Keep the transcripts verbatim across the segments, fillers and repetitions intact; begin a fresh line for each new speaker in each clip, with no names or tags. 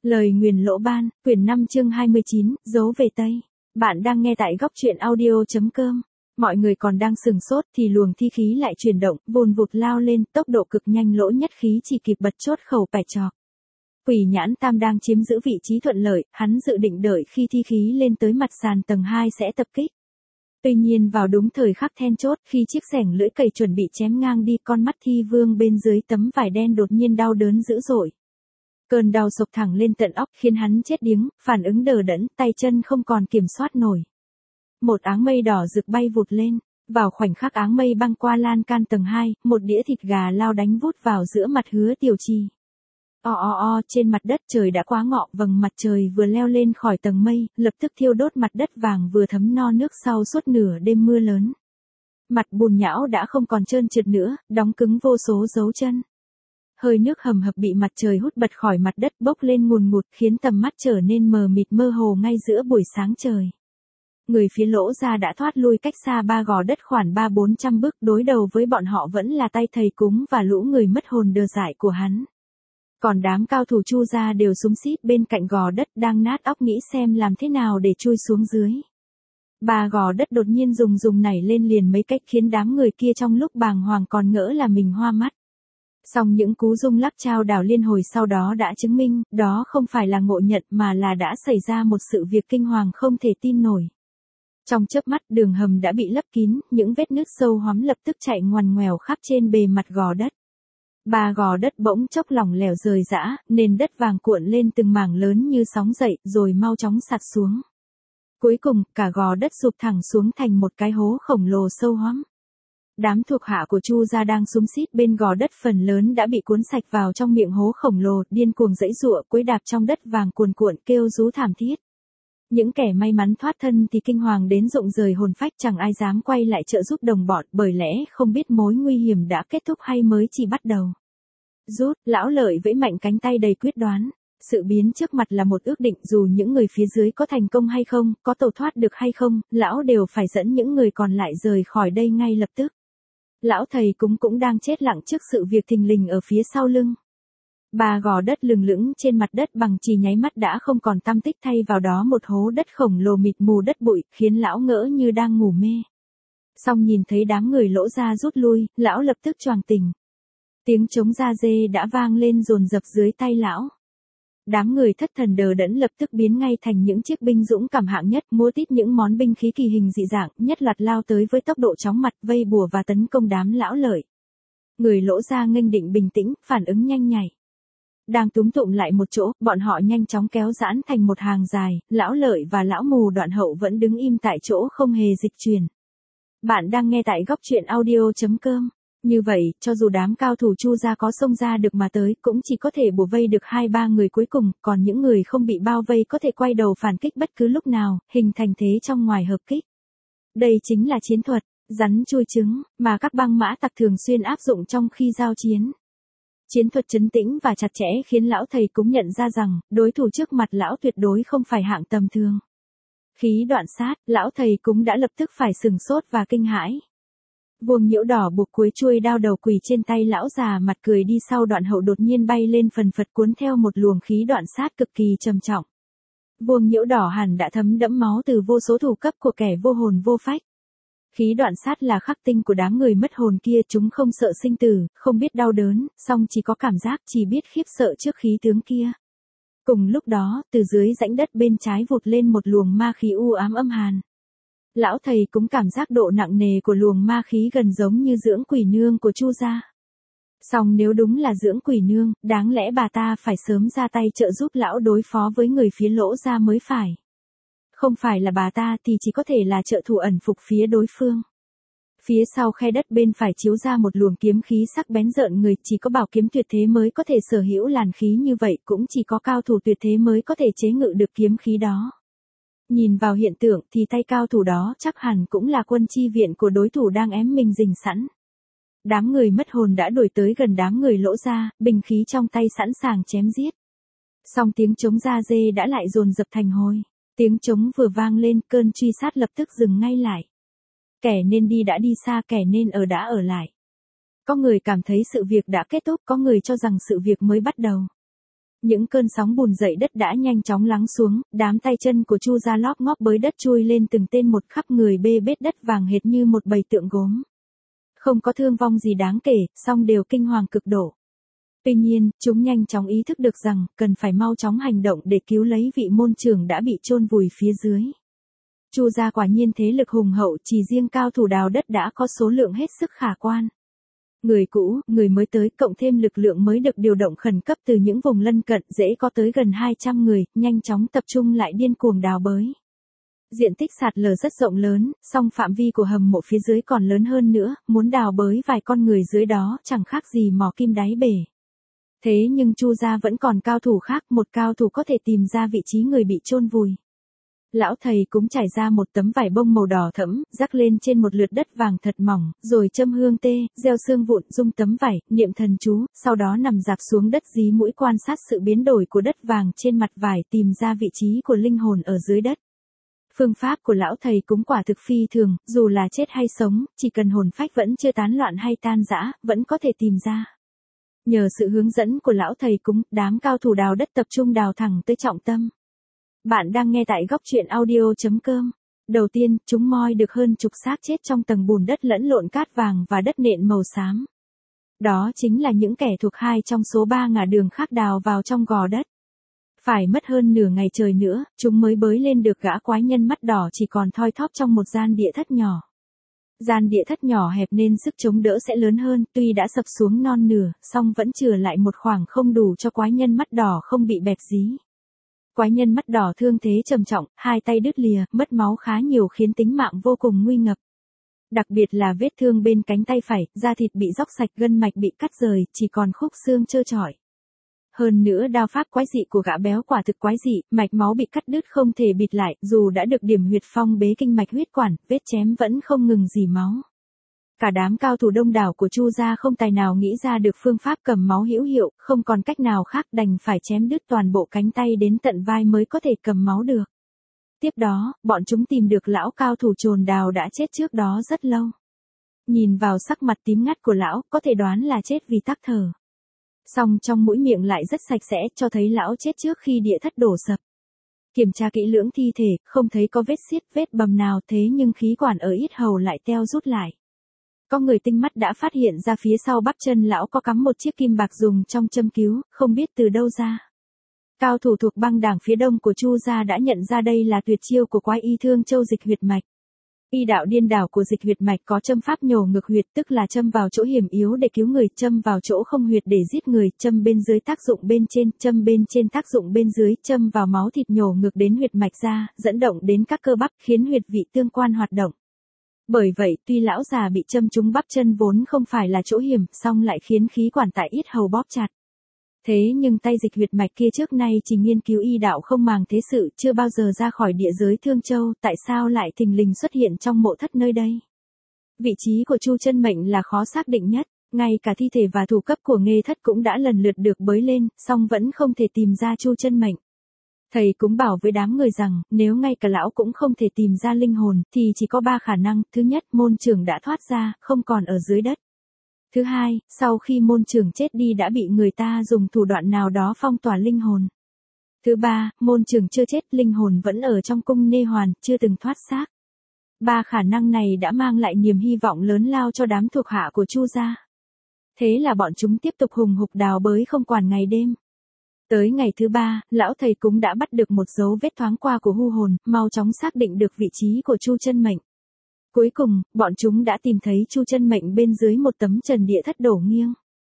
Lời nguyền lỗ ban, quyển năm chương hai mươi chín, dấu về Tây. Bạn đang nghe tại góc truyện audio.com. Mọi người còn đang sừng sốt thì luồng thi khí lại chuyển động, vùn vụt lao lên, tốc độ cực nhanh, lỗ nhất khí chỉ kịp bật chốt khẩu bẻ chọc. Quỷ nhãn tam đang chiếm giữ vị trí thuận lợi, hắn dự định đợi khi thi khí lên tới mặt sàn tầng hai sẽ tập kích. Tuy nhiên vào đúng thời khắc then chốt, khi chiếc xẻng lưỡi cày chuẩn bị chém ngang đi, con mắt thi vương bên dưới tấm vải đen đột nhiên đau đớn dữ dội. Cơn đau sộc thẳng lên tận óc khiến hắn chết điếng, phản ứng đờ đẫn, tay chân không còn kiểm soát nổi. Một áng mây đỏ rực bay vụt lên, vào khoảnh khắc áng mây băng qua lan can tầng hai, một đĩa thịt gà lao đánh vút vào giữa mặt Hứa Tiểu Trì. O o o, trên mặt đất trời đã quá ngọ, vầng mặt trời vừa leo lên khỏi tầng mây, lập tức thiêu đốt mặt đất vàng vừa thấm no nước sau suốt nửa đêm mưa lớn. Mặt bùn nhão đã không còn trơn trượt nữa, đóng cứng vô số dấu chân. Hơi nước hầm hập bị mặt trời hút bật khỏi mặt đất bốc lên ngùn ngụt khiến tầm mắt trở nên mờ mịt mơ hồ ngay giữa buổi sáng trời. Người phía Lỗ Gia đã thoát lui cách xa ba gò đất khoảng ba bốn trăm bước, đối đầu với bọn họ vẫn là tay thầy cúng và lũ người mất hồn đờ dại của hắn. Còn đám cao thủ Chu gia đều súng xít bên cạnh gò đất đang nát óc nghĩ xem làm thế nào để chui xuống dưới. Ba gò đất đột nhiên rùng rùng nảy lên liền mấy cách khiến đám người kia trong lúc bàng hoàng còn ngỡ là mình hoa mắt. Song những cú rung lắc trao đảo liên hồi sau đó đã chứng minh, đó không phải là ngộ nhận mà là đã xảy ra một sự việc kinh hoàng không thể tin nổi. Trong chớp mắt đường hầm đã bị lấp kín, những vết nứt sâu hoắm lập tức chạy ngoằn ngoèo khắp trên bề mặt gò đất. Ba gò đất bỗng chốc lỏng lẻo rời rã, nền đất vàng cuộn lên từng mảng lớn như sóng dậy rồi mau chóng sạt xuống. Cuối cùng, cả gò đất sụp thẳng xuống thành một cái hố khổng lồ sâu hoắm. Đám thuộc hạ của Chu gia đang xúm xít bên gò đất phần lớn đã bị cuốn sạch vào trong miệng hố khổng lồ, điên cuồng giãy giụa, quấy đạp trong đất vàng cuồn cuộn kêu rú thảm thiết. Những kẻ may mắn thoát thân thì kinh hoàng đến rụng rời hồn phách, chẳng ai dám quay lại trợ giúp đồng bọn bởi lẽ không biết mối nguy hiểm đã kết thúc hay mới chỉ bắt đầu. Rút, Lão Lợi vẫy mạnh cánh tay đầy quyết đoán. Sự biến trước mặt là một ước định, dù những người phía dưới có thành công hay không, có tẩu thoát được hay không, lão đều phải dẫn những người còn lại rời khỏi đây ngay lập tức. Lão thầy cúng cũng đang chết lặng trước sự việc thình lình ở phía sau lưng. Ba gò đất lừng lững trên mặt đất bằng chỉ nháy mắt đã không còn tăm tích, thay vào đó một hố đất khổng lồ mịt mù đất bụi, khiến lão ngỡ như đang ngủ mê. Song nhìn thấy đám người Lỗ gia rút lui, lão lập tức choàng tỉnh. Tiếng trống da dê đã vang lên dồn dập dưới tay lão. Đám người thất thần đờ đẫn lập tức biến ngay thành những chiếc binh dũng cảm hạng nhất, múa tít những món binh khí kỳ hình dị dạng, nhất loạt lao tới với tốc độ chóng mặt, vây bùa và tấn công đám Lão Lợi. Người Lỗ gia nghênh định bình tĩnh, phản ứng nhanh nhạy. Đang túm tụm lại một chỗ, bọn họ nhanh chóng kéo giãn thành một hàng dài, Lão Lợi và Lão Mù Đoạn Hậu vẫn đứng im tại chỗ không hề dịch chuyển. Bạn đang nghe tại góc truyện audio.com. Như vậy, cho dù đám cao thủ Chu gia có xông ra được mà tới, cũng chỉ có thể bủa vây được hai ba người cuối cùng, còn những người không bị bao vây có thể quay đầu phản kích bất cứ lúc nào, hình thành thế trong ngoài hợp kích. Đây chính là chiến thuật, rắn chui trứng, mà các băng mã tặc thường xuyên áp dụng trong khi giao chiến. Chiến thuật trấn tĩnh và chặt chẽ khiến lão thầy cũng nhận ra rằng, đối thủ trước mặt lão tuyệt đối không phải hạng tầm thường. Khí đoạn sát, lão thầy cũng đã lập tức phải sừng sốt và kinh hãi. Vuông nhiễu đỏ buộc cuối chuôi đao đầu quỳ trên tay lão già mặt cười đi sau Đoạn Hậu đột nhiên bay lên phần phật cuốn theo một luồng khí đoạn sát cực kỳ trầm trọng. Vuông nhiễu đỏ hẳn đã thấm đẫm máu từ vô số thủ cấp của kẻ vô hồn vô phách. Khí đoạn sát là khắc tinh của đám người mất hồn kia, chúng không sợ sinh tử, không biết đau đớn, song chỉ có cảm giác, chỉ biết khiếp sợ trước khí tướng kia. Cùng lúc đó, từ dưới rãnh đất bên trái vụt lên một luồng ma khí u ám âm hàn. Lão thầy cũng cảm giác độ nặng nề của luồng ma khí gần giống như dưỡng quỷ nương của Chu gia. Song nếu đúng là dưỡng quỷ nương, đáng lẽ bà ta phải sớm ra tay trợ giúp lão đối phó với người phía Lỗ gia mới phải. Không phải là bà ta thì chỉ có thể là trợ thủ ẩn phục phía đối phương. Phía sau khe đất bên phải chiếu ra một luồng kiếm khí sắc bén rợn người, chỉ có bảo kiếm tuyệt thế mới có thể sở hữu làn khí như vậy, cũng chỉ có cao thủ tuyệt thế mới có thể chế ngự được kiếm khí đó. Nhìn vào hiện tượng thì tay cao thủ đó chắc hẳn cũng là quân chi viện của đối thủ đang ém mình rình sẵn. Đám người mất hồn đã đuổi tới gần đám người Lỗ gia, binh khí trong tay sẵn sàng chém giết. Song tiếng trống da dê đã lại dồn dập thành hồi. Tiếng trống vừa vang lên, cơn truy sát lập tức dừng ngay lại. Kẻ nên đi đã đi xa, kẻ nên ở đã ở lại. Có người cảm thấy sự việc đã kết thúc, có người cho rằng sự việc mới bắt đầu. Những cơn sóng bùn dậy đất đã nhanh chóng lắng xuống, đám tay chân của Chu gia lóp ngóp bới đất chui lên từng tên một, khắp người bê bết đất vàng hệt như một bầy tượng gốm. Không có thương vong gì đáng kể, song đều kinh hoàng cực độ. Tuy nhiên, chúng nhanh chóng ý thức được rằng, cần phải mau chóng hành động để cứu lấy vị môn trưởng đã bị chôn vùi phía dưới. Chu gia quả nhiên thế lực hùng hậu, chỉ riêng cao thủ đào đất đã có số lượng hết sức khả quan. Người cũ, người mới tới, cộng thêm lực lượng mới được điều động khẩn cấp từ những vùng lân cận, dễ có tới gần hai trăm người, nhanh chóng tập trung lại điên cuồng đào bới. Diện tích sạt lở rất rộng lớn, song phạm vi của hầm mộ phía dưới còn lớn hơn nữa, muốn đào bới vài con người dưới đó chẳng khác gì mò kim đáy bể. Thế nhưng Chu gia vẫn còn cao thủ khác, một cao thủ có thể tìm ra vị trí người bị chôn vùi. Lão thầy cũng trải ra một tấm vải bông màu đỏ thẫm, rắc lên trên một lượt đất vàng thật mỏng, rồi châm hương tê, gieo xương vụn, dung tấm vải, niệm thần chú, sau đó nằm dạp xuống đất dí mũi quan sát sự biến đổi của đất vàng trên mặt vải, tìm ra vị trí của linh hồn ở dưới đất. Phương pháp của lão thầy cũng quả thực phi thường, dù là chết hay sống, chỉ cần hồn phách vẫn chưa tán loạn hay tan rã, vẫn có thể tìm ra. Nhờ sự hướng dẫn của lão thầy cúng, đám cao thủ đào đất tập trung đào thẳng tới trọng tâm. Bạn đang nghe tại góc truyện audio chấm com. Đầu tiên, chúng moi được hơn chục xác chết trong tầng bùn đất lẫn lộn cát vàng và đất nện màu xám. Đó chính là những kẻ thuộc hai trong số ba ngả đường khác đào vào trong gò đất. Phải mất hơn nửa ngày trời nữa, chúng mới bới lên được gã quái nhân mắt đỏ chỉ còn thoi thóp trong một gian địa thất nhỏ. Gian địa thất nhỏ hẹp nên sức chống đỡ sẽ lớn hơn, tuy đã sập xuống non nửa, song vẫn chừa lại một khoảng không đủ cho quái nhân mắt đỏ không bị bẹp dí. Quái nhân mắt đỏ thương thế trầm trọng, hai tay đứt lìa, mất máu khá nhiều khiến tính mạng vô cùng nguy ngập. Đặc biệt là vết thương bên cánh tay phải, da thịt bị róc sạch, gân mạch bị cắt rời, chỉ còn khúc xương trơ trọi. Hơn nữa đao pháp quái dị của gã béo quả thực quái dị, mạch máu bị cắt đứt không thể bịt lại, dù đã được điểm huyệt phong bế kinh mạch huyết quản, vết chém vẫn không ngừng rỉ máu. Cả đám cao thủ đông đảo của Chu gia không tài nào nghĩ ra được phương pháp cầm máu hữu hiệu, không còn cách nào khác đành phải chém đứt toàn bộ cánh tay đến tận vai mới có thể cầm máu được. Tiếp đó, bọn chúng tìm được lão cao thủ chồn đào đã chết trước đó rất lâu. Nhìn vào sắc mặt tím ngắt của lão, có thể đoán là chết vì tắc thở. Song trong mũi miệng lại rất sạch sẽ, cho thấy lão chết trước khi địa thất đổ sập. Kiểm tra kỹ lưỡng thi thể, không thấy có vết xiết, vết bầm nào, thế nhưng khí quản ở yết hầu lại teo rút lại. Có người tinh mắt đã phát hiện ra phía sau bắp chân lão có cắm một chiếc kim bạc dùng trong châm cứu, không biết từ đâu ra. Cao thủ thuộc băng đảng phía đông của Chu gia đã nhận ra đây là tuyệt chiêu của quái y Thương Châu dịch huyệt mạch. Y đạo điên đảo của dịch huyệt mạch có châm pháp nhổ ngược huyệt, tức là châm vào chỗ hiểm yếu để cứu người, châm vào chỗ không huyệt để giết người, châm bên dưới tác dụng bên trên, châm bên trên tác dụng bên dưới, châm vào máu thịt nhổ ngược đến huyệt mạch ra, dẫn động đến các cơ bắp, khiến huyệt vị tương quan hoạt động. Bởi vậy, tuy lão già bị châm trúng bắp chân vốn không phải là chỗ hiểm, song lại khiến khí quản tại yết hầu bóp chặt. Thế nhưng tay dịch huyệt mạch kia trước nay chỉ nghiên cứu y đạo không màng thế sự, chưa bao giờ ra khỏi địa giới Thương Châu, tại sao lại thình lình xuất hiện trong mộ thất nơi đây? Vị trí của Chu Chân Mệnh là khó xác định nhất, ngay cả thi thể và thủ cấp của Nghê Thất cũng đã lần lượt được bới lên, song vẫn không thể tìm ra Chu Chân Mệnh. Thầy cũng bảo với đám người rằng, nếu ngay cả lão cũng không thể tìm ra linh hồn, thì chỉ có ba khả năng. Thứ nhất, môn trưởng đã thoát ra, không còn ở dưới đất. Thứ hai, sau khi môn trưởng chết đi đã bị người ta dùng thủ đoạn nào đó phong tỏa linh hồn. Thứ ba, môn trưởng chưa chết, linh hồn vẫn ở trong cung nê hoàn, chưa từng thoát xác. Ba khả năng này đã mang lại niềm hy vọng lớn lao cho đám thuộc hạ của Chu gia. Thế là bọn chúng tiếp tục hùng hục đào bới không quản ngày đêm. Tới ngày thứ ba, lão thầy cũng đã bắt được một dấu vết thoáng qua của hu hồn, mau chóng xác định được vị trí của Chu Chân Mệnh. Cuối cùng, bọn chúng đã tìm thấy Chu Chân Mệnh bên dưới một tấm trần địa thất đổ nghiêng.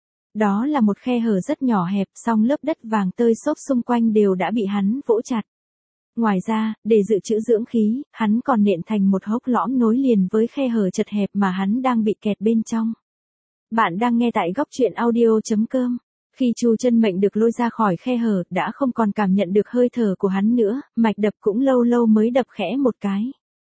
Đó là một khe hở rất nhỏ hẹp, song lớp đất vàng tơi xốp xung quanh đều đã bị hắn vỗ chặt. Ngoài ra, để dự trữ dưỡng khí, hắn còn nện thành một hốc lõm nối liền với khe hở chật hẹp mà hắn đang bị kẹt bên trong. Bạn đang nghe tại góc truyện audio chấm com. Khi Chu Chân Mệnh được lôi ra khỏi khe hở, đã không còn cảm nhận được hơi thở của hắn nữa, mạch đập cũng lâu lâu mới đập khẽ một cái.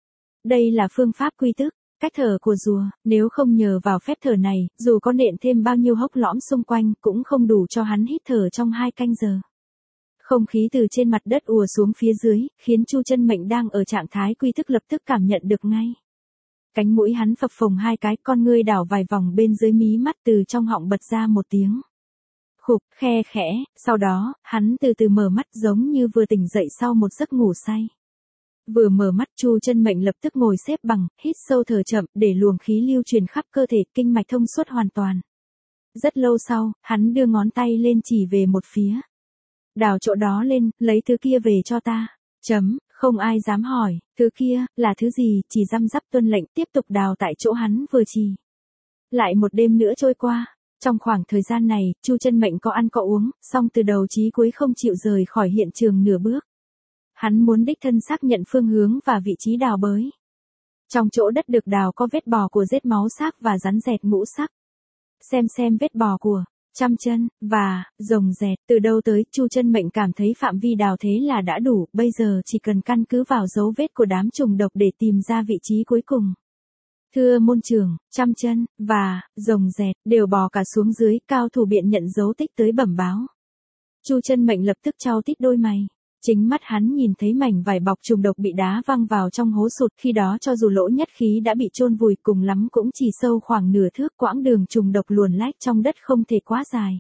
Đây là phương pháp quy tức, cách thở của rùa, nếu không nhờ vào phép thở này, dù có nện thêm bao nhiêu hốc lõm xung quanh, cũng không đủ cho hắn hít thở trong hai canh giờ. Không khí từ trên mặt đất ùa xuống phía dưới, khiến Chu Chân Mệnh đang ở trạng thái quy tức lập tức cảm nhận được ngay. Cánh mũi hắn phập phồng hai cái, con ngươi đảo vài vòng bên dưới mí mắt, từ trong họng bật ra một tiếng Khục, khe khẽ, sau đó, hắn từ từ mở mắt giống như vừa tỉnh dậy sau một giấc ngủ say. Vừa mở mắt Chu Chân Mệnh lập tức ngồi xếp bằng, hít sâu thở chậm để luồng khí lưu truyền khắp cơ thể, kinh mạch thông suốt hoàn toàn. Rất lâu sau, hắn đưa ngón tay lên chỉ về một phía. Đào chỗ đó lên, lấy thứ kia về cho ta. Chấm, không ai dám hỏi, thứ kia, là thứ gì, chỉ răm rắp tuân lệnh tiếp tục đào tại chỗ hắn vừa chỉ. Lại một đêm nữa trôi qua. Trong khoảng thời gian này, Chu Chân Mệnh có ăn có uống, song từ đầu chí cuối không chịu rời khỏi hiện trường nửa bước. Hắn muốn đích thân xác nhận phương hướng và vị trí đào bới. Trong chỗ đất được đào có vết bò của rết máu xác và rắn rẹt ngũ sắc. Xem xem vết bò của trăm chân và rồng rẹt từ đâu tới, Chu Chân Mệnh cảm thấy phạm vi đào thế là đã đủ, bây giờ chỉ cần căn cứ vào dấu vết của đám trùng độc để tìm ra vị trí cuối cùng. Thưa môn trưởng, trăm chân và rồng rẹt đều bò cả xuống dưới, cao thủ biện nhận dấu tích tới bẩm báo. Chu Chân Mệnh lập tức chau tít đôi mày. Chính mắt hắn nhìn thấy mảnh vải bọc trùng độc bị đá văng vào trong hố sụt, khi đó cho dù lỗ nhất khí đã bị chôn vùi cùng lắm cũng chỉ sâu khoảng nửa thước, quãng đường trùng độc luồn lách trong đất không thể quá dài.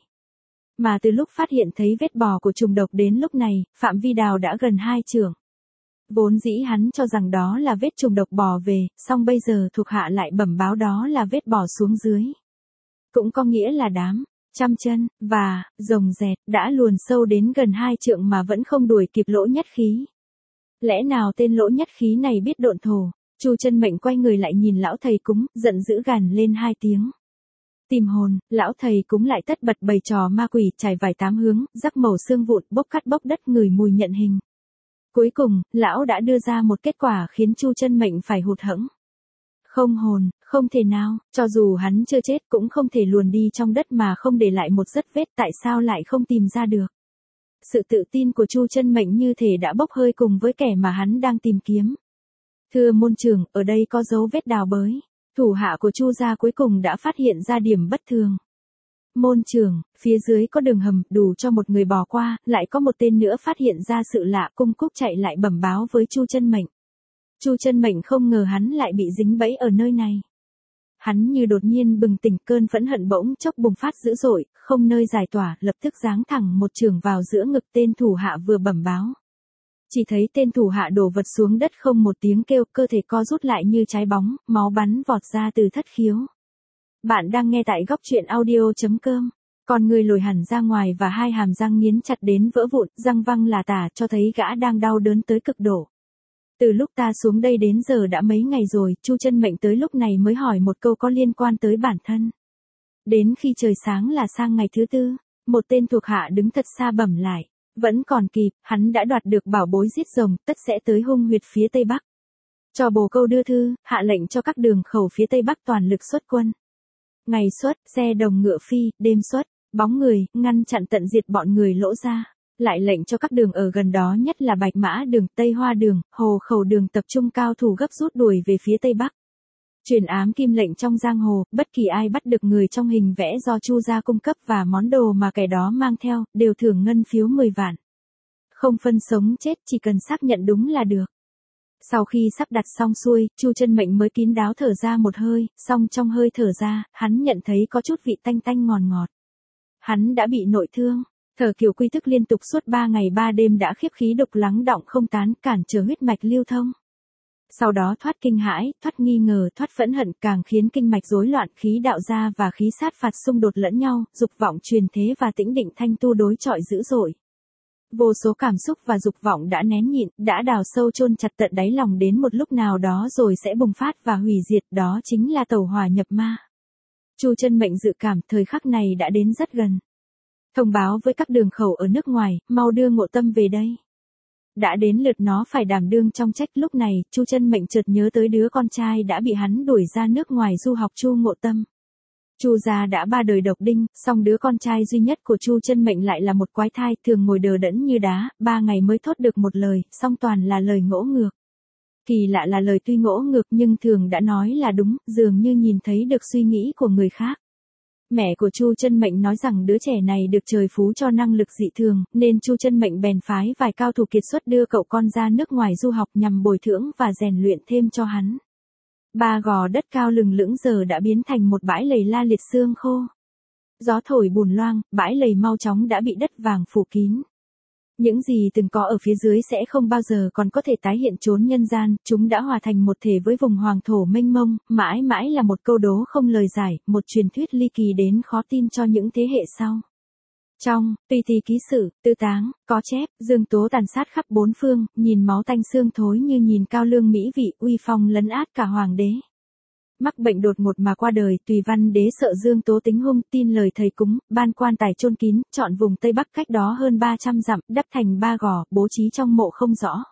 Mà từ lúc phát hiện thấy vết bò của trùng độc đến lúc này, phạm vi đào đã gần hai trượng. Vốn dĩ hắn cho rằng đó là vết trùng độc bò về, song bây giờ thuộc hạ lại bẩm báo đó là vết bò xuống dưới. Cũng có nghĩa là đám trăm chân và rồng rẹt đã luồn sâu đến gần hai trượng mà vẫn không đuổi kịp lỗ nhất khí. Lẽ nào tên lỗ nhất khí này biết độn thổ? Chu Chân Mệnh quay người lại nhìn lão thầy cúng, giận dữ gằn lên hai tiếng. Tìm hồn, lão thầy cúng lại tất bật bày trò ma quỷ, trải vải tám hướng, rắc màu xương vụn, bốc cắt bốc đất, ngửi mùi nhận hình. Cuối cùng, lão đã đưa ra một kết quả khiến Chu Chân Mệnh phải hụt hẫng. Không hồn, không thể nào, cho dù hắn chưa chết cũng không thể luồn đi trong đất mà không để lại một dấu vết, tại sao lại không tìm ra được. Sự tự tin của Chu Chân Mệnh như thể đã bốc hơi cùng với kẻ mà hắn đang tìm kiếm. Thưa môn trưởng, ở đây có dấu vết đào bới. Thủ hạ của Chu gia cuối cùng đã phát hiện ra điểm bất thường. Môn trưởng, phía dưới có đường hầm đủ cho một người bò qua, lại có một tên nữa phát hiện ra sự lạ, cung cúc chạy lại bẩm báo với Chu Chân Mệnh. Chu Chân Mệnh không ngờ hắn lại bị dính bẫy ở nơi này. Hắn như đột nhiên bừng tỉnh, cơn phẫn hận bỗng chốc bùng phát dữ dội, không nơi giải tỏa, lập tức giáng thẳng một chưởng vào giữa ngực tên thủ hạ vừa bẩm báo. Chỉ thấy tên thủ hạ đổ vật xuống đất không một tiếng kêu, cơ thể co rút lại như trái bóng, máu bắn vọt ra từ thất khiếu. Bạn đang nghe tại góc truyện audio chấm com. Con người lồi hẳn ra ngoài và hai hàm răng nghiến chặt đến vỡ vụn, răng văng là tả, cho thấy gã đang đau đớn tới cực độ. Từ lúc ta xuống đây đến giờ đã mấy ngày rồi, Chu Chân Mệnh tới lúc này mới hỏi một câu có liên quan tới bản thân. Đến khi trời sáng là sang ngày thứ tư, một tên thuộc hạ đứng thật xa bẩm lại. Vẫn còn kịp, hắn đã đoạt được bảo bối giết rồng, tất sẽ tới hung huyệt phía Tây Bắc. Cho bồ câu đưa thư, hạ lệnh cho các đường khẩu phía Tây Bắc toàn lực xuất quân. Ngày xuất, xe đồng ngựa phi, đêm xuất, bóng người, ngăn chặn tận diệt bọn người Lỗ gia. Lại lệnh cho các đường ở gần đó nhất là Bạch Mã đường, Tây Hoa đường, Hồ Khẩu đường tập trung cao thủ gấp rút đuổi về phía Tây Bắc. Truyền ám kim lệnh trong giang hồ, bất kỳ ai bắt được người trong hình vẽ do Chu gia cung cấp và món đồ mà kẻ đó mang theo, đều thưởng ngân phiếu mười vạn. Không phân sống chết, chỉ cần xác nhận đúng là được. Sau khi sắp đặt xong xuôi, Chu Chân Mệnh mới kín đáo thở ra một hơi, song trong hơi thở ra, hắn nhận thấy có chút vị tanh tanh ngọt ngọt. Hắn đã bị nội thương. Thở kiểu quy tức liên tục suốt ba ngày ba đêm đã khiếp khí độc lắng đọng không tán, cản trở huyết mạch lưu thông. Sau đó thoát kinh hãi, thoát nghi ngờ, thoát phẫn hận, càng khiến kinh mạch rối loạn, khí đạo ra và khí sát phạt xung đột lẫn nhau, dục vọng truyền thế và tĩnh định thanh tu đối chọi dữ dội. Vô số cảm xúc và dục vọng đã nén nhịn, đã đào sâu chôn chặt tận đáy lòng, đến một lúc nào đó rồi sẽ bùng phát và hủy diệt, đó chính là tẩu hỏa nhập ma. Chu Chân Mệnh dự cảm thời khắc này đã đến rất gần. Thông báo với các đường khẩu ở nước ngoài, mau đưa Ngộ Tâm về đây. Đã đến lượt nó phải đảm đương trong trách. Lúc này, Chu Chân Mệnh chợt nhớ tới đứa con trai đã bị hắn đuổi ra nước ngoài du học, Chu Ngộ Tâm. Chu gia đã ba đời độc đinh, song đứa con trai duy nhất của Chu Chân Mệnh lại là một quái thai, thường ngồi đờ đẫn như đá, ba ngày mới thốt được một lời, song toàn là lời ngỗ ngược. Kỳ lạ là lời tuy ngỗ ngược nhưng thường đã nói là đúng, dường như nhìn thấy được suy nghĩ của người khác. Mẹ của Chu Chân Mệnh nói rằng đứa trẻ này được trời phú cho năng lực dị thường, nên Chu Chân Mệnh bèn phái vài cao thủ kiệt xuất đưa cậu con ra nước ngoài du học nhằm bồi dưỡng và rèn luyện thêm cho hắn. Ba gò đất cao lừng lững giờ đã biến thành một bãi lầy la liệt xương khô. Gió thổi bùn loang, bãi lầy mau chóng đã bị đất vàng phủ kín. Những gì từng có ở phía dưới sẽ không bao giờ còn có thể tái hiện chốn nhân gian, chúng đã hòa thành một thể với vùng hoàng thổ mênh mông, mãi mãi là một câu đố không lời giải, một truyền thuyết ly kỳ đến khó tin cho những thế hệ sau. Trong Tùy Tì Ký Sử, Tư Táng, có chép, Dương Tố tàn sát khắp bốn phương, nhìn máu tanh xương thối như nhìn cao lương mỹ vị, uy phong lấn át cả hoàng đế. Mắc bệnh đột ngột mà qua đời, Tùy Văn Đế sợ Dương Tố tính hung, tin lời thầy cúng, ban quan tài chôn kín, chọn vùng Tây Bắc cách đó hơn ba trăm dặm, đắp thành ba gò, bố trí trong mộ không rõ.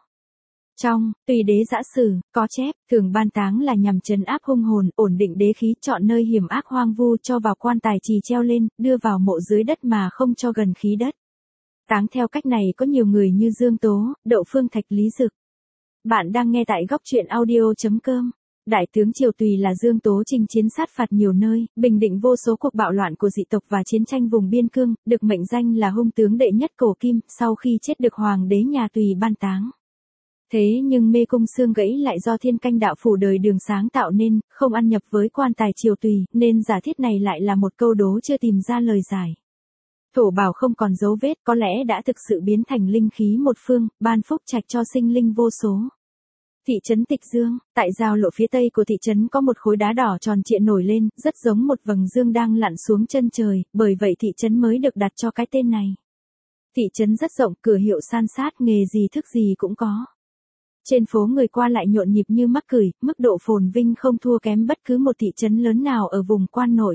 Trong Tùy Đế Giã Sử, có chép, thường ban táng là nhằm trấn áp hung hồn, ổn định đế khí, chọn nơi hiểm ác hoang vu cho vào quan tài trì treo lên, đưa vào mộ dưới đất mà không cho gần khí đất. Táng theo cách này có nhiều người như Dương Tố, Đậu Phương Thạch, Lý Dực. Bạn đang nghe tại góc truyện audio.com. Đại tướng Triều Tùy là Dương Tố chinh chiến sát phạt nhiều nơi, bình định vô số cuộc bạo loạn của dị tộc và chiến tranh vùng biên cương, được mệnh danh là hung tướng đệ nhất cổ kim, sau khi chết được hoàng đế nhà Tùy ban táng. Thế nhưng mê cung xương gãy lại do Thiên Canh đạo phủ đời Đường sáng tạo nên, không ăn nhập với quan tài Triều Tùy, nên giả thiết này lại là một câu đố chưa tìm ra lời giải. Thổ bảo không còn dấu vết, có lẽ đã thực sự biến thành linh khí một phương, ban phúc trạch cho sinh linh vô số. Thị trấn Tịch Dương, tại giao lộ phía tây của thị trấn có một khối đá đỏ tròn trịa nổi lên, rất giống một vầng dương đang lặn xuống chân trời, bởi vậy thị trấn mới được đặt cho cái tên này. Thị trấn rất rộng, cửa hiệu san sát, nghề gì thức gì cũng có. Trên phố người qua lại nhộn nhịp như mắc cười, mức độ phồn vinh không thua kém bất cứ một thị trấn lớn nào ở vùng quan nội.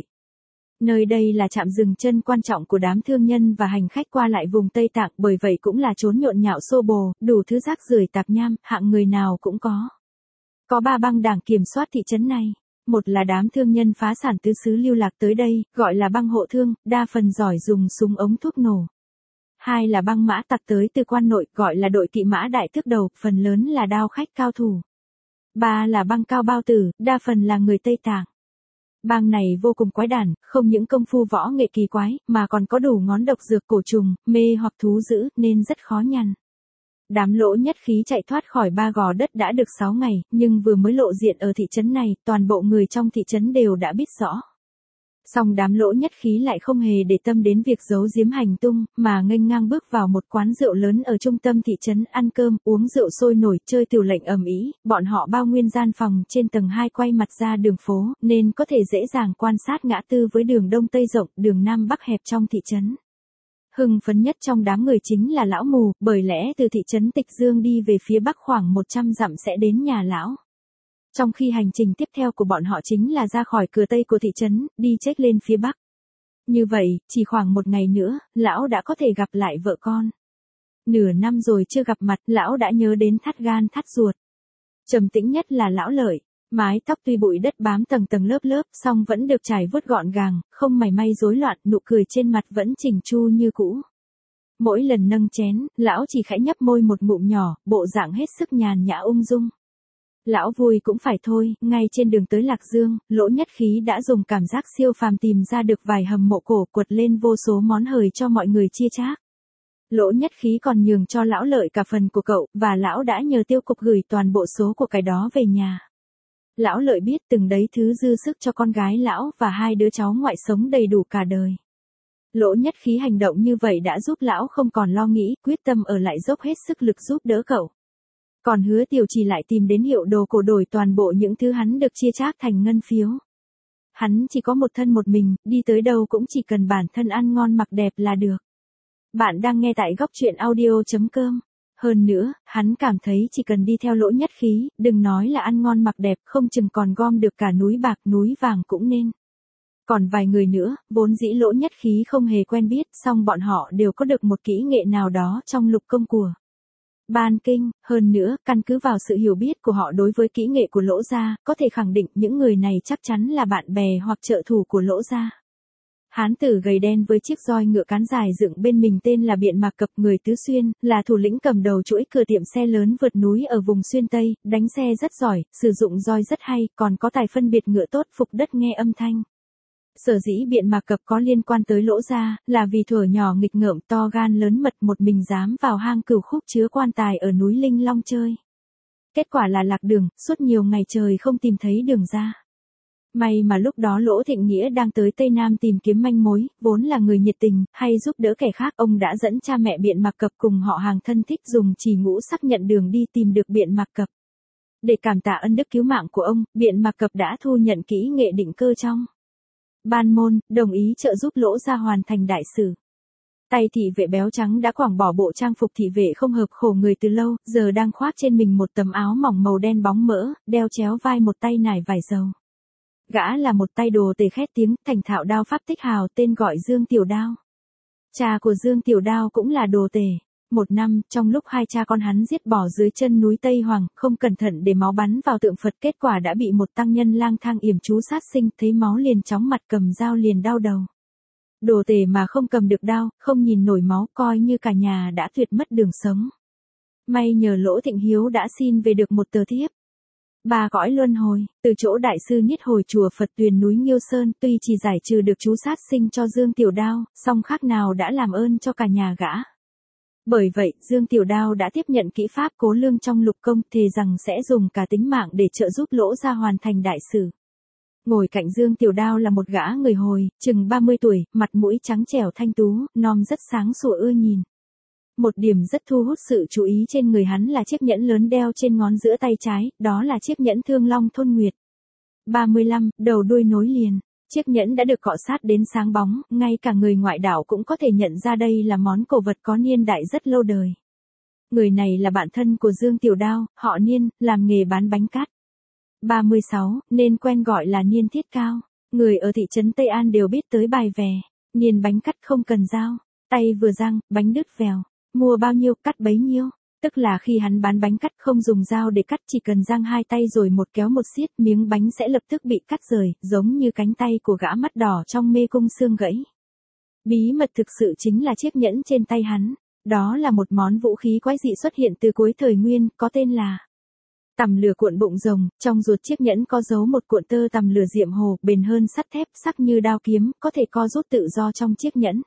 Nơi đây là trạm dừng chân quan trọng của đám thương nhân và hành khách qua lại vùng Tây Tạng, bởi vậy cũng là chốn nhộn nhạo xô bồ, đủ thứ rác rưởi tạp nham, hạng người nào cũng có. Có ba băng đảng kiểm soát thị trấn này. Một là đám thương nhân phá sản tứ xứ lưu lạc tới đây, gọi là băng hộ thương, đa phần giỏi dùng súng ống thuốc nổ. Hai là băng mã tặc tới từ quan nội, gọi là đội kỵ mã đại thước đầu, phần lớn là đao khách cao thủ. Ba là băng cao bao tử, đa phần là người Tây Tạng. Bang này vô cùng quái đản, không những công phu võ nghệ kỳ quái, mà còn có đủ ngón độc dược cổ trùng, mê hoặc thú dữ, nên rất khó nhằn. Đám Lỗ Nhất Khí chạy thoát khỏi ba gò đất đã được sáu ngày, nhưng vừa mới lộ diện ở thị trấn này, toàn bộ người trong thị trấn đều đã biết rõ. Song đám Lỗ Nhất Khí lại không hề để tâm đến việc giấu giếm hành tung, mà nghênh ngang bước vào một quán rượu lớn ở trung tâm thị trấn, ăn cơm, uống rượu sôi nổi, chơi tiểu lệnh ầm ĩ. Bọn họ bao nguyên gian phòng trên tầng hai quay mặt ra đường phố, nên có thể dễ dàng quan sát ngã tư với đường đông tây rộng, đường nam bắc hẹp trong thị trấn. Hưng phấn nhất trong đám người chính là lão mù, bởi lẽ từ thị trấn Tịch Dương đi về phía bắc khoảng một trăm dặm sẽ đến nhà lão. Trong khi hành trình tiếp theo của bọn họ chính là ra khỏi cửa tây của thị trấn, đi chếch lên phía bắc. Như vậy, chỉ khoảng một ngày nữa, lão đã có thể gặp lại vợ con. Nửa năm rồi chưa gặp mặt, lão đã nhớ đến thắt gan thắt ruột. Trầm tĩnh nhất là lão Lợi, mái tóc tuy bụi đất bám tầng tầng lớp lớp, song vẫn được trải vuốt gọn gàng, không mảy may rối loạn, nụ cười trên mặt vẫn chỉnh chu như cũ. Mỗi lần nâng chén, lão chỉ khẽ nhấp môi một ngụm nhỏ, bộ dạng hết sức nhàn nhã ung dung. Lão vui cũng phải thôi, ngay trên đường tới Lạc Dương, Lỗ Nhất Khí đã dùng cảm giác siêu phàm tìm ra được vài hầm mộ cổ, quật lên vô số món hời cho mọi người chia chác. Lỗ Nhất Khí còn nhường cho lão Lợi cả phần của cậu, và lão đã nhờ tiêu cục gửi toàn bộ số của cái đó về nhà. Lão Lợi biết từng đấy thứ dư sức cho con gái lão và hai đứa cháu ngoại sống đầy đủ cả đời. Lỗ Nhất Khí hành động như vậy đã giúp lão không còn lo nghĩ, quyết tâm ở lại dốc hết sức lực giúp đỡ cậu. Còn Hứa Tiểu Trì lại tìm đến hiệu đồ cổ đổi toàn bộ những thứ hắn được chia chác thành ngân phiếu. Hắn chỉ có một thân một mình, đi tới đâu cũng chỉ cần bản thân ăn ngon mặc đẹp là được. Bạn đang nghe tại góc truyện audio.com. Hơn nữa, hắn cảm thấy chỉ cần đi theo Lỗ Nhất Khí, đừng nói là ăn ngon mặc đẹp, không chừng còn gom được cả núi bạc núi vàng cũng nên. Còn vài người nữa, vốn dĩ Lỗ Nhất Khí không hề quen biết, song bọn họ đều có được một kỹ nghệ nào đó trong lục công của Ban Kinh. Hơn nữa, căn cứ vào sự hiểu biết của họ đối với kỹ nghệ của Lỗ gia, có thể khẳng định những người này chắc chắn là bạn bè hoặc trợ thủ của Lỗ gia. Hán tử gầy đen với chiếc roi ngựa cán dài dựng bên mình tên là Biện Mạc Cập, người Tứ Xuyên, là thủ lĩnh cầm đầu chuỗi cửa tiệm xe lớn vượt núi ở vùng Xuyên Tây, đánh xe rất giỏi, sử dụng roi rất hay, còn có tài phân biệt ngựa tốt, phục đất nghe âm thanh. Sở dĩ Biện Mạc Cập có liên quan tới Lỗ gia, là vì thuở nhỏ nghịch ngợm, to gan lớn mật, một mình dám vào hang Cửu Khúc chứa quan tài ở núi Linh Long chơi. Kết quả là lạc đường, suốt nhiều ngày trời không tìm thấy đường ra. May mà lúc đó Lỗ Thịnh Nghĩa đang tới Tây Nam tìm kiếm manh mối, vốn là người nhiệt tình, hay giúp đỡ kẻ khác, ông đã dẫn cha mẹ Biện Mạc Cập cùng họ hàng thân thích dùng chỉ ngũ sắc nhận đường đi tìm được Biện Mạc Cập. Để cảm tạ ân đức cứu mạng của ông, Biện Mạc Cập đã thu nhận kỹ nghệ định cơ trong ban môn, đồng ý trợ giúp Lỗ gia hoàn thành đại sự. Tay thị vệ béo trắng đã quảng bỏ bộ trang phục thị vệ không hợp khổ người từ lâu, giờ đang khoác trên mình một tấm áo mỏng màu đen bóng mỡ, đeo chéo vai một tay nải vải dầu. Gã là một tay đồ tể khét tiếng, thành thạo đao pháp tích hào, tên gọi Dương Tiểu Đao. Cha của Dương Tiểu Đao cũng là đồ tể. Một năm, trong lúc hai cha con hắn giết bỏ dưới chân núi Tây Hoàng, không cẩn thận để máu bắn vào tượng Phật, kết quả đã bị một tăng nhân lang thang yểm chú sát sinh, thấy máu liền chóng mặt, cầm dao liền đau đầu. Đồ tể mà không cầm được đao, không nhìn nổi máu, coi như cả nhà đã tuyệt mất đường sống. May nhờ Lỗ Thịnh Hiếu đã xin về được một tờ thiếp. Ba cõi luân hồi, từ chỗ đại sư Niết Hồi chùa Phật Tuyền núi Nghiêu Sơn, tuy chỉ giải trừ được chú sát sinh cho Dương Tiểu Đao, song khác nào đã làm ơn cho cả nhà gã. Bởi vậy, Dương Tiểu Đao đã tiếp nhận kỹ pháp Cố Lương trong lục công, thề rằng sẽ dùng cả tính mạng để trợ giúp Lỗ gia hoàn thành đại sự. Ngồi cạnh Dương Tiểu Đao là một gã người Hồi, chừng ba mươi tuổi, mặt mũi trắng trẻo thanh tú, nom rất sáng sủa ưa nhìn. Một điểm rất thu hút sự chú ý trên người hắn là chiếc nhẫn lớn đeo trên ngón giữa tay trái, đó là chiếc nhẫn Thương Long Thôn Nguyệt. ba mươi lăm, đầu đuôi nối liền. Chiếc nhẫn đã được cọ sát đến sáng bóng, ngay cả người ngoại đảo cũng có thể nhận ra đây là món cổ vật có niên đại rất lâu đời. Người này là bạn thân của Dương Tiểu Đao, họ Niên, làm nghề bán bánh cát. ba mươi sáu, nên quen gọi là Niên Thiết Cao. Người ở thị trấn Tây An đều biết tới bài về. Niên bánh cắt không cần dao, tay vừa răng, bánh đứt vèo. Mua bao nhiêu cắt bấy nhiêu, tức là khi hắn bán bánh cắt không dùng dao để cắt, chỉ cần giang hai tay rồi một kéo một xiết, miếng bánh sẽ lập tức bị cắt rời, giống như cánh tay của gã mắt đỏ trong mê cung xương gãy. Bí mật thực sự chính là chiếc nhẫn trên tay hắn, đó là một món vũ khí quái dị xuất hiện từ cuối thời Nguyên, có tên là tằm lửa cuộn bụng rồng. Trong ruột chiếc nhẫn có giấu một cuộn tơ tằm lửa diệm hồ, bền hơn sắt thép, sắc như đao kiếm, có thể co rút tự do trong chiếc nhẫn.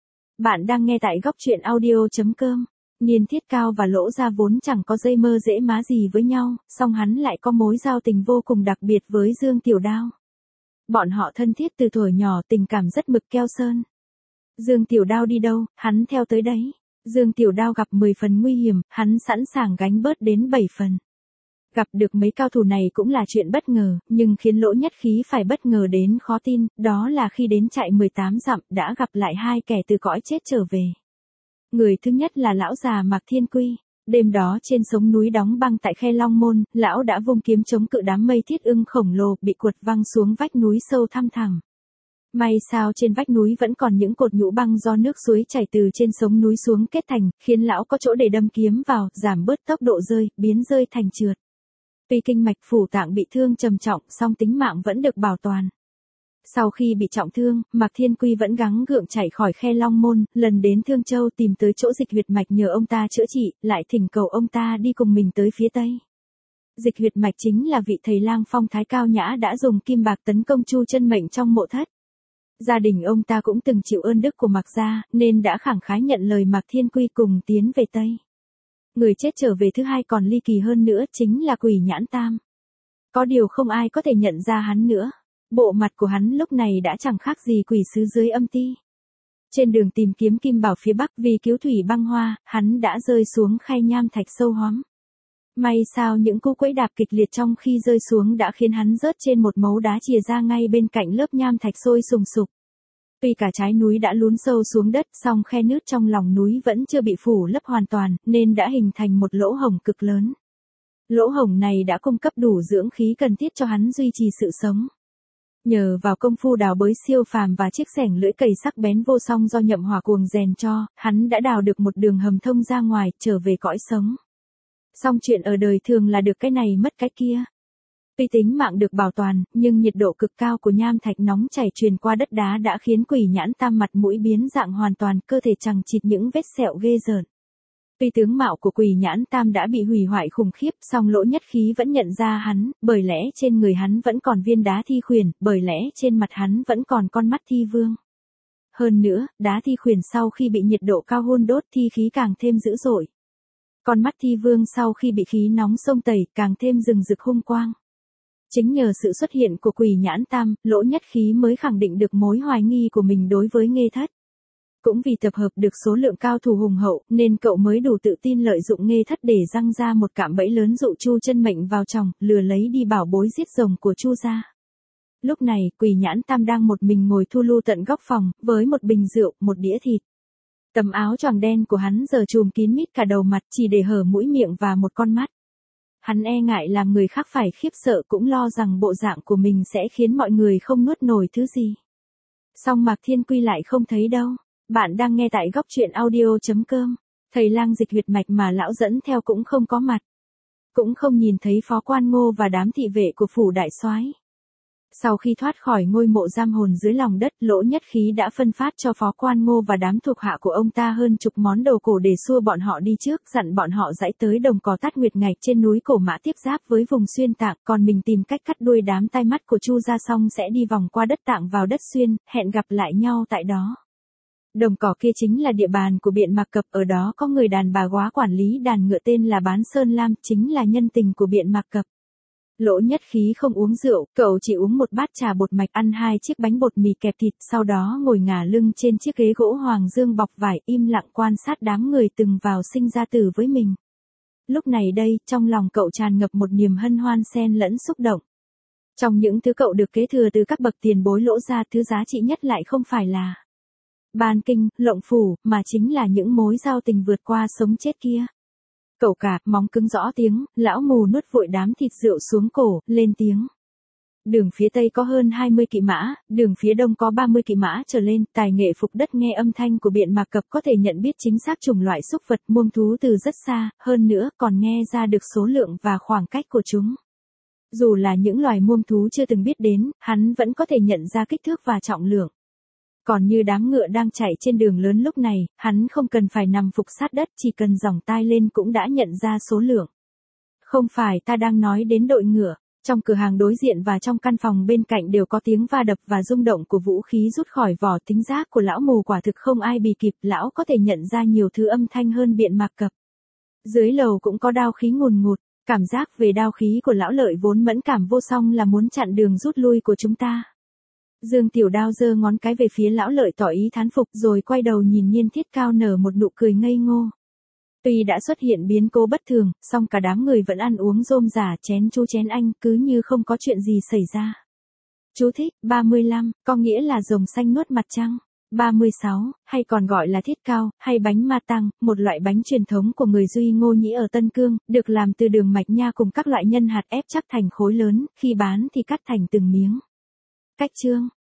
Bạn đang nghe tại góc truyện audio.com. Niên Thiết Cao và Lỗ gia vốn chẳng có dây mơ dễ má gì với nhau, song hắn lại có mối giao tình vô cùng đặc biệt với Dương Tiểu Đao. Bọn họ thân thiết từ thuở nhỏ, tình cảm rất mực keo sơn. Dương Tiểu Đao đi đâu, hắn theo tới đấy. Dương Tiểu Đao gặp mười phần nguy hiểm, hắn sẵn sàng gánh bớt đến bảy phần. Gặp được mấy cao thủ này cũng là chuyện bất ngờ, nhưng khiến Lỗ Nhất Khí phải bất ngờ đến khó tin, đó là khi đến trại mười tám dặm đã gặp lại hai kẻ từ cõi chết trở về. Người thứ nhất là lão già Mạc Thiên Quy. Đêm đó trên sống núi đóng băng tại Khe Long Môn, lão đã vung kiếm chống cự đám mây thiết ưng khổng lồ bị quật văng xuống vách núi sâu thăm thẳm. May sao trên vách núi vẫn còn những cột nhũ băng do nước suối chảy từ trên sống núi xuống kết thành, khiến lão có chỗ để đâm kiếm vào, giảm bớt tốc độ rơi, biến rơi thành trượt. Tuy kinh mạch phủ tạng bị thương trầm trọng, song tính mạng vẫn được bảo toàn. Sau khi bị trọng thương, Mạc Thiên Quy vẫn gắng gượng chạy khỏi Khe Long Môn, lần đến Thương Châu tìm tới chỗ Dịch Huyệt Mạch nhờ ông ta chữa trị, lại thỉnh cầu ông ta đi cùng mình tới phía Tây. Dịch Huyệt Mạch chính là vị thầy lang phong thái cao nhã đã dùng kim bạc tấn công Chu Chân Mệnh trong mộ thất. Gia đình ông ta cũng từng chịu ơn đức của Mạc gia, nên đã khẳng khái nhận lời Mạc Thiên Quy cùng tiến về Tây. Người chết trở về thứ hai còn ly kỳ hơn nữa chính là Quỷ Nhãn Tam. Có điều không ai có thể nhận ra hắn nữa. Bộ mặt của hắn lúc này đã chẳng khác gì quỷ sứ dưới âm ti. Trên đường tìm kiếm kim bảo phía Bắc vì cứu thủy băng hoa, hắn đã rơi xuống khay nham thạch sâu hoắm. May sao những cú quẫy đạp kịch liệt trong khi rơi xuống đã khiến hắn rớt trên một mấu đá chìa ra ngay bên cạnh lớp nham thạch sôi sùng sục. Tuy cả trái núi đã lún sâu xuống đất, song khe nứt trong lòng núi vẫn chưa bị phủ lấp hoàn toàn, nên đã hình thành một lỗ hổng cực lớn. Lỗ hổng này đã cung cấp đủ dưỡng khí cần thiết cho hắn duy trì sự sống. Nhờ vào công phu đào bới siêu phàm và chiếc xẻng lưỡi cày sắc bén vô song do Nhậm Hỏa Cuồng rèn cho, hắn đã đào được một đường hầm thông ra ngoài, trở về cõi sống. Song chuyện ở đời thường là được cái này mất cái kia. Tuy tính mạng được bảo toàn, nhưng nhiệt độ cực cao của nham thạch nóng chảy truyền qua đất đá đã khiến Quỷ Nhãn Tam mặt mũi biến dạng hoàn toàn, cơ thể chằng chịt những vết sẹo ghê rợn. Tuy tướng mạo của Quỷ Nhãn Tam đã bị hủy hoại khủng khiếp, song Lỗ Nhất Khí vẫn nhận ra hắn, bởi lẽ trên người hắn vẫn còn viên đá thi khuyển, bởi lẽ trên mặt hắn vẫn còn con mắt thi vương. Hơn nữa, đá thi khuyển sau khi bị nhiệt độ cao hun đốt thi khí càng thêm dữ dội. Con mắt thi vương sau khi bị khí nóng xông tẩy càng thêm rừng rực hung quang. Chính nhờ sự xuất hiện của Quỷ Nhãn Tam, Lỗ Nhất Khí mới khẳng định được mối hoài nghi của mình đối với Nghê Thất. Cũng vì tập hợp được số lượng cao thủ hùng hậu, nên cậu mới đủ tự tin lợi dụng Nghê Thất để răng ra một cạm bẫy lớn dụ Chu Chân Mệnh vào chồng, lừa lấy đi bảo bối giết rồng của Chu gia. Lúc này, Quỷ Nhãn Tam đang một mình ngồi thu lu tận góc phòng, với một bình rượu, một đĩa thịt. Tấm áo choàng đen của hắn giờ trùm kín mít cả đầu mặt, chỉ để hở mũi miệng và một con mắt. Hắn e ngại làm người khác phải khiếp sợ, cũng lo rằng bộ dạng của mình sẽ khiến mọi người không nuốt nổi thứ gì. Song Mạc Thiên Quy lại không thấy đâu. Bạn đang nghe tại góc truyện audio chấm com. Thầy lang dịch huyệt mạch mà lão dẫn theo cũng không có mặt. Cũng không nhìn thấy Phó Quan Ngô và đám thị vệ của phủ đại soái. Sau khi thoát khỏi ngôi mộ giam hồn dưới lòng đất, Lỗ Nhất Khí đã phân phát cho Phó Quan Ngô và đám thuộc hạ của ông ta hơn chục món đồ cổ để xua bọn họ đi trước, dặn bọn họ dãy tới đồng cỏ Tát Nguyệt Ngạch trên núi Cổ Mã tiếp giáp với vùng Xuyên Tạng, còn mình tìm cách cắt đuôi đám tai mắt của Chu gia xong sẽ đi vòng qua đất Tạng vào đất Xuyên, hẹn gặp lại nhau tại đó. Đồng cỏ kia chính là địa bàn của Biện Mạc Cập, ở đó có người đàn bà góa quản lý đàn ngựa tên là Bán Sơn Lam, chính là nhân tình của Biện Mạc Cập. Lỗ Nhất Khí không uống rượu, cậu chỉ uống một bát trà bột mạch, ăn hai chiếc bánh bột mì kẹp thịt, sau đó ngồi ngả lưng trên chiếc ghế gỗ hoàng dương bọc vải, im lặng quan sát đám người từng vào sinh ra tử với mình. Lúc này đây, trong lòng cậu tràn ngập một niềm hân hoan xen lẫn xúc động. Trong những thứ cậu được kế thừa từ các bậc tiền bối Lỗ gia, thứ giá trị nhất lại không phải là ban kinh, lộng phủ, mà chính là những mối giao tình vượt qua sống chết kia. Cậu cả, móng cứng rõ tiếng, lão mù nuốt vội đám thịt rượu xuống cổ, lên tiếng. Đường phía tây có hơn hai mươi kỵ mã, đường phía đông có ba mươi kỵ mã trở lên, tài nghệ phục đất nghe âm thanh của Biện Mạc Cập có thể nhận biết chính xác chủng loại súc vật muông thú từ rất xa, hơn nữa còn nghe ra được số lượng và khoảng cách của chúng. Dù là những loài muông thú chưa từng biết đến, hắn vẫn có thể nhận ra kích thước và trọng lượng. Còn như đám ngựa đang chạy trên đường lớn lúc này, hắn không cần phải nằm phục sát đất, chỉ cần giỏng tai lên cũng đã nhận ra số lượng. Không phải ta đang nói đến đội ngựa, trong cửa hàng đối diện và trong căn phòng bên cạnh đều có tiếng va đập và rung động của vũ khí rút khỏi vỏ, tính giác của lão mù quả thực không ai bì kịp, lão có thể nhận ra nhiều thứ âm thanh hơn Biện Mạc Cập. Dưới lầu cũng có đao khí ngùn ngụt, cảm giác về đao khí của lão Lợi vốn mẫn cảm vô song là muốn chặn đường rút lui của chúng ta. Dương Tiểu Đao giơ ngón cái về phía lão Lợi tỏ ý thán phục, rồi quay đầu nhìn Niên Thiết Cao nở một nụ cười ngây ngô. Tuy đã xuất hiện biến cố bất thường, song cả đám người vẫn ăn uống rôm rả, chén chu chén anh, cứ như không có chuyện gì xảy ra. Chú thích, ba mươi lăm, có nghĩa là rồng xanh nuốt mặt trăng. ba mươi sáu, hay còn gọi là thiết cao, hay bánh ma tăng, một loại bánh truyền thống của người Duy Ngô Nhĩ ở Tân Cương, được làm từ đường mạch nha cùng các loại nhân hạt ép chắc thành khối lớn, khi bán thì cắt thành từng miếng. Cách chương